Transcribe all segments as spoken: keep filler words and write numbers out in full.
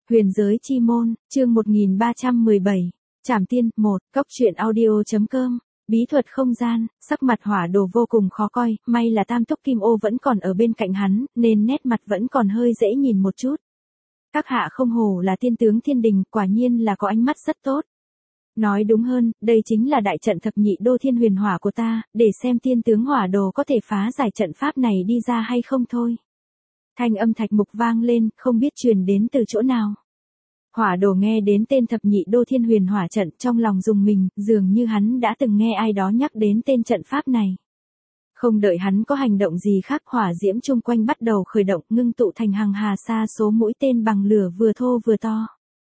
Huyền giới chi môn, chương một nghìn ba trăm mười bảy. Trảm tiên, một, cốc truyện audio.com. Bí thuật không gian, sắc mặt hỏa đồ vô cùng khó coi, may là tam túc kim ô vẫn còn ở bên cạnh hắn, nên nét mặt vẫn còn hơi dễ nhìn một chút. Các hạ không hổ là tiên tướng thiên đình, quả nhiên là có ánh mắt rất tốt. Nói đúng hơn, đây chính là đại trận thập nhị đô thiên huyền hỏa của ta, để xem tiên tướng hỏa đồ có thể phá giải trận pháp này đi ra hay không thôi. Thanh âm thạch mục vang lên, không biết truyền đến từ chỗ nào. Hỏa đồ nghe đến tên thập nhị đô thiên huyền hỏa trận, trong lòng rùng mình, dường như hắn đã từng nghe ai đó nhắc đến tên trận pháp này. Không đợi hắn có hành động gì khác, hỏa diễm chung quanh bắt đầu khởi động, ngưng tụ thành hàng hà sa số mũi tên bằng lửa vừa thô vừa to.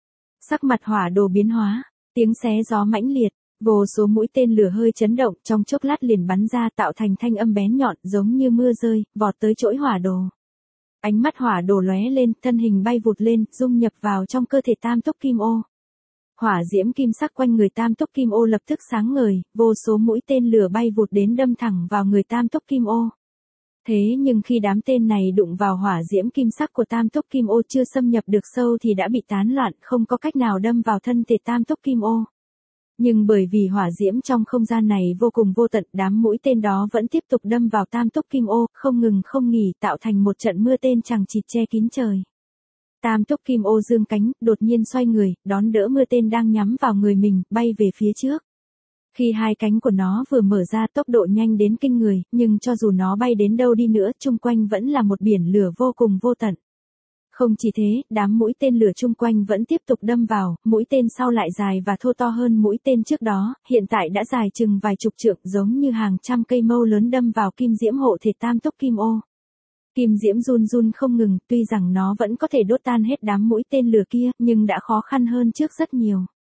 Sắc mặt hỏa đồ biến hóa, tiếng xé gió mãnh liệt, vô số mũi tên lửa hơi chấn động, trong chốc lát liền bắn ra tạo thành thanh âm bén nhọn giống như mưa rơi, vọt tới chỗi hỏa đồ. Ánh mắt hỏa đồ lóe lên, thân hình bay vụt lên, dung nhập vào trong cơ thể tam túc kim ô. Hỏa diễm kim sắc quanh người tam túc kim ô lập tức sáng ngời, vô số mũi tên lửa bay vụt đến đâm thẳng vào người tam túc kim ô. Thế nhưng khi đám tên này đụng vào hỏa diễm kim sắc của tam túc kim ô chưa xâm nhập được sâu thì đã bị tán loạn, không có cách nào đâm vào thân thể tam túc kim ô. Nhưng bởi vì hỏa diễm trong không gian này vô cùng vô tận, đám mũi tên đó vẫn tiếp tục đâm vào tam túc kim ô, không ngừng không nghỉ, tạo thành một trận mưa tên chằng chịt che kín trời. Tam túc kim ô dương cánh, đột nhiên xoay người, đón đỡ mưa tên đang nhắm vào người mình, bay về phía trước. Khi hai cánh của nó vừa mở ra, tốc độ nhanh đến kinh người, nhưng cho dù nó bay đến đâu đi nữa, chung quanh vẫn là một biển lửa vô cùng vô tận. Không chỉ thế, đám mũi tên lửa chung quanh vẫn tiếp tục đâm vào, mũi tên sau lại dài và thô to hơn mũi tên trước đó, hiện tại đã dài chừng vài chục trượng, giống như hàng trăm cây mâu lớn đâm vào kim diễm hộ thể tam túc kim ô. Kim diễm run run không ngừng, tuy rằng nó vẫn có thể đốt tan hết đám mũi tên lửa kia, nhưng đã khó khăn hơn trước rất nhiều.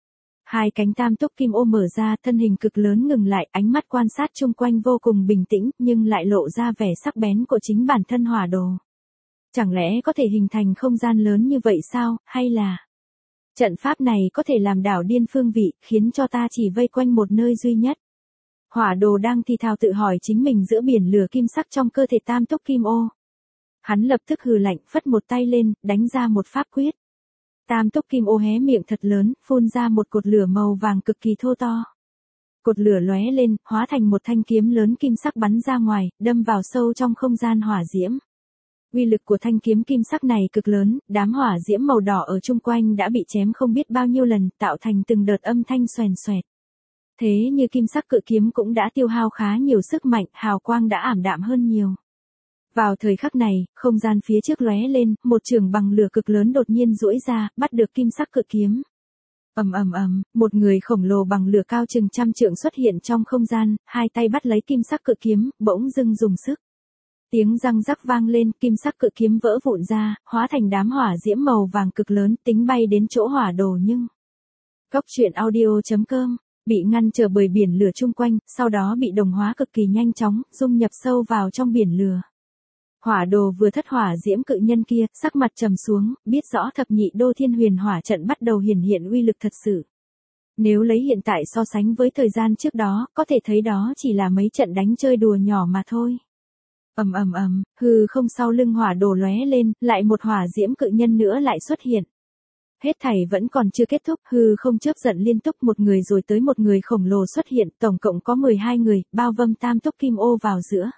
Hai cánh tam túc kim ô mở ra, thân hình cực lớn ngừng lại, ánh mắt quan sát chung quanh vô cùng bình tĩnh, nhưng lại lộ ra vẻ sắc bén của chính bản thân hỏa đồ. Chẳng lẽ có thể hình thành không gian lớn như vậy sao, hay là trận pháp này có thể làm đảo điên phương vị, khiến cho ta chỉ vây quanh một nơi duy nhất. Hỏa đồ đang thì thào tự hỏi chính mình giữa biển lửa kim sắc trong cơ thể tam túc kim ô. Hắn lập tức hừ lạnh, phất một tay lên, đánh ra một pháp quyết. Tam túc kim ô hé miệng thật lớn, phun ra một cột lửa màu vàng cực kỳ thô to. Cột lửa lóe lên, hóa thành một thanh kiếm lớn kim sắc bắn ra ngoài, đâm vào sâu trong không gian hỏa diễm. Uy lực của thanh kiếm kim sắc này cực lớn, đám hỏa diễm màu đỏ ở chung quanh đã bị chém không biết bao nhiêu lần, tạo thành từng đợt âm thanh xoèn xoẹt. Thế như kim sắc cự kiếm cũng đã tiêu hao khá nhiều sức mạnh, hào quang đã ảm đạm hơn nhiều. Vào thời khắc này, không gian phía trước lóe lên, một trường bằng lửa cực lớn đột nhiên duỗi ra, bắt được kim sắc cự kiếm. Ầm ầm ầm, một người khổng lồ bằng lửa cao chừng trăm trượng xuất hiện trong không gian, hai tay bắt lấy kim sắc cự kiếm, bỗng dưng dùng sức. Tiếng răng rắc vang lên, kim sắc cự kiếm vỡ vụn ra, hóa thành đám hỏa diễm màu vàng cực lớn, tính bay đến chỗ hỏa đồ nhưng. Cốc truyện audio.com, bị ngăn trở bởi biển lửa chung quanh, sau đó bị đồng hóa cực kỳ nhanh chóng, dung nhập sâu vào trong biển lửa. Hỏa đồ vừa thất hỏa diễm cự nhân kia, sắc mặt trầm xuống, biết rõ thập nhị đô thiên huyền hỏa trận bắt đầu hiển hiện uy lực thật sự. Nếu lấy hiện tại so sánh với thời gian trước đó, có thể thấy đó chỉ là mấy trận đánh chơi đùa nhỏ mà thôi. Ầm ầm ầm, hư không sau lưng hỏa đồ lóe lên, lại một hỏa diễm cự nhân nữa lại xuất hiện. Hết thảy vẫn còn chưa kết thúc, hư không chớp giận liên tục, một người rồi tới một người khổng lồ xuất hiện, tổng cộng có mười hai người, bao vây tam túc kim ô vào giữa.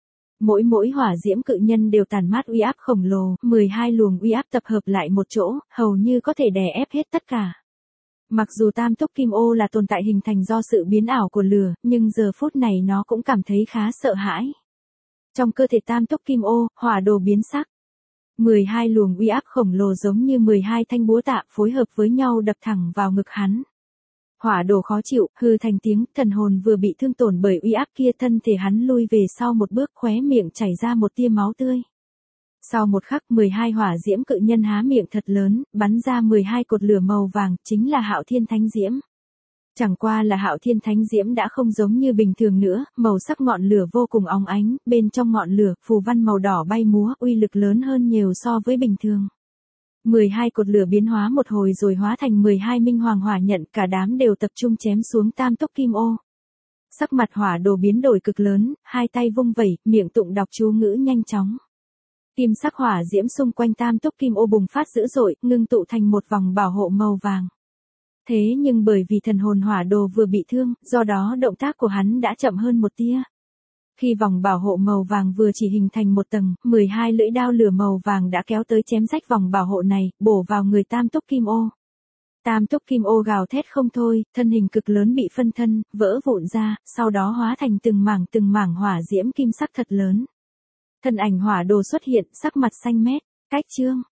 Mỗi mỗi hỏa diễm cự nhân đều tàn mát uy áp khổng lồ, mười hai luồng uy áp tập hợp lại một chỗ, hầu như có thể đè ép hết tất cả. Mặc dù tam túc kim ô là tồn tại hình thành do sự biến ảo của lửa, nhưng giờ phút này nó cũng cảm thấy khá sợ hãi. Trong cơ thể tam túc kim ô, hỏa đồ biến sắc. mười hai luồng uy áp khổng lồ giống như mười hai thanh búa tạ phối hợp với nhau đập thẳng vào ngực hắn. Hỏa đồ khó chịu, hư thành tiếng, thần hồn vừa bị thương tổn bởi uy áp kia, thân thể hắn lui về sau một bước, khóe miệng chảy ra một tia máu tươi. Sau một khắc, mười hai hỏa diễm cự nhân há miệng thật lớn, bắn ra mười hai cột lửa màu vàng, chính là Hạo Thiên Thánh Diễm. Chẳng qua là Hạo Thiên Thánh Diễm đã không giống như bình thường nữa, màu sắc ngọn lửa vô cùng óng ánh, bên trong ngọn lửa, phù văn màu đỏ bay múa, uy lực lớn hơn nhiều so với bình thường. mười hai cột lửa biến hóa một hồi rồi hóa thành mười hai minh hoàng hỏa nhận, cả đám đều tập trung chém xuống tam túc kim ô. Sắc mặt hỏa đồ biến đổi cực lớn, hai tay vung vẩy, miệng tụng đọc chú ngữ nhanh chóng. Kim sắc hỏa diễm xung quanh tam túc kim ô bùng phát dữ dội, ngưng tụ thành một vòng bảo hộ màu vàng. Thế nhưng bởi vì thần hồn hỏa đồ vừa bị thương, do đó động tác của hắn đã chậm hơn một tia. Khi vòng bảo hộ màu vàng vừa chỉ hình thành một tầng, mười hai lưỡi đao lửa màu vàng đã kéo tới chém rách vòng bảo hộ này, bổ vào người tam túc kim ô. Tam túc kim ô gào thét không thôi, thân hình cực lớn bị phân thân, vỡ vụn ra, sau đó hóa thành từng mảng từng mảng hỏa diễm kim sắc thật lớn. Thân ảnh hỏa đồ xuất hiện, sắc mặt xanh mét, cách chương.